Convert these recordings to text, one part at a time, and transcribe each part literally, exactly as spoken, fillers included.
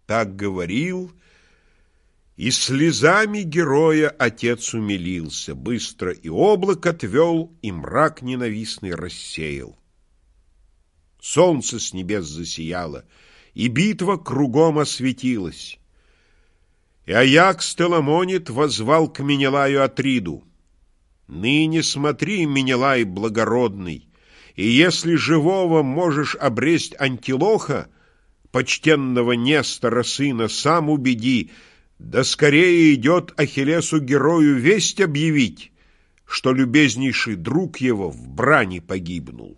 Так говорил, и слезами героя отец умилился, быстро и облако отвел, и мрак ненавистный рассеял. Солнце с небес засияло, и битва кругом осветилась. И Аякс Теламонит воззвал к Менелаю Атриду: «Ныне смотри, Менелай благородный, и если живого можешь обресть Антилоха, почтенного Нестора сына, сам убеди, да скорее идет Ахиллесу герою весть объявить, что любезнейший друг его в брани погибнул».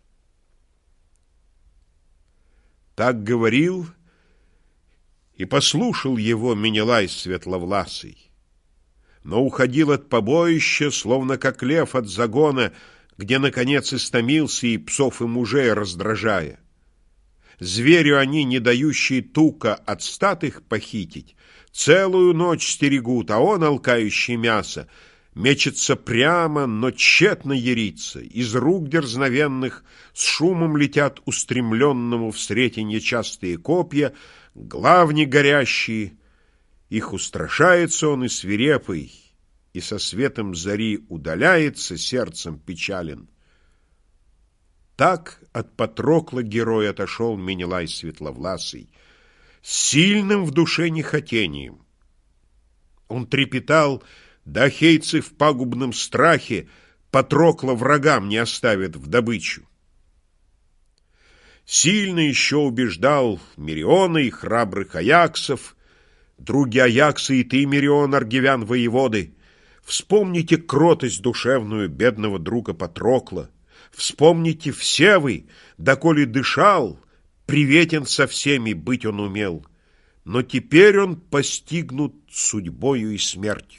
Так говорил, и послушал его Менелай светловласый, но уходил от побоища, словно как лев от загона, где, наконец, истомился и псов и мужей раздражая. Зверю они, не дающие тука от стад их похитить, целую ночь стерегут, а он, алкающий мясо, мечется прямо, но тщетно ярится. Из рук дерзновенных с шумом летят устремленному в сретенье частые копья, главни горящие. Их устрашается он и свирепый, и со светом зари удаляется, сердцем печален. Так от Патрокла герой отошел Менелай светловласый, с сильным в душе нехотением. Он трепетал, да ахейцы в пагубном страхе Патрокла врагам не оставят в добычу. Сильно еще убеждал Мериона и храбрых Аяксов: други Аяксы, и ты, Мерион, аргивян воеводы, вспомните кротость душевную бедного друга Патрокла, вспомните все вы, доколе дышал, приветен со всеми быть он умел, но теперь он постигнут судьбою и смертью.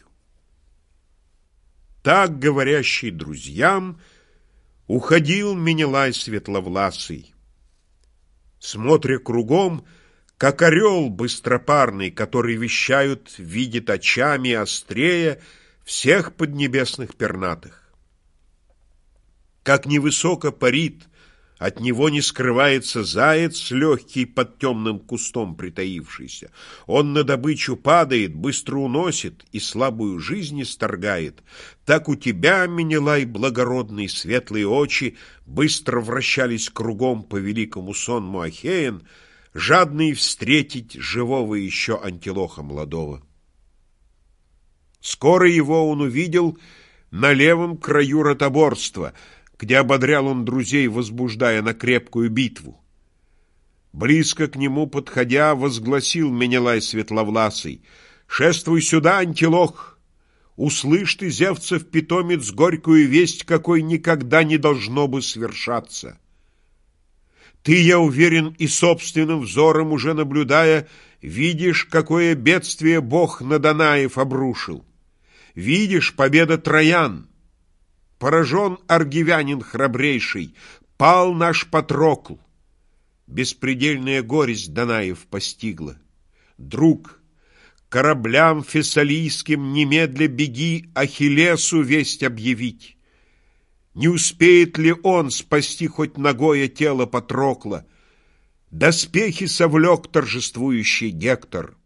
Так, говорящий друзьям, уходил Менелай светловласый, смотря кругом, как орел быстропарный, который, вещают, видит очами острее всех поднебесных пернатых. Как невысоко парит, от него не скрывается заяц, легкий под темным кустом притаившийся. Он на добычу падает, быстро уносит и слабую жизнь исторгает. Так у тебя, Менелай благородный, светлые очи быстро вращались кругом по великому сонму Ахеян, жадные встретить живого еще Антилоха молодого. Скоро его он увидел на левом краю ротоборства, где ободрял он друзей, возбуждая на крепкую битву. Близко к нему подходя, возгласил Менелай светловласый: «Шествуй сюда, Антилох! Услышь ты, Зевцев питомец, горькую весть, какой никогда не должно бы свершаться. Ты, я уверен, и собственным взором уже наблюдая, видишь, какое бедствие Бог на Данаев обрушил. Видишь, победа троян. Поражен аргивянин храбрейший, пал наш Патрокл. Беспредельная горесть Данаев постигла. Друг, кораблям фессалийским немедля беги Ахиллесу весть объявить. Не успеет ли он спасти хоть ногое тело Патрокла? Доспехи совлек торжествующий Гектор.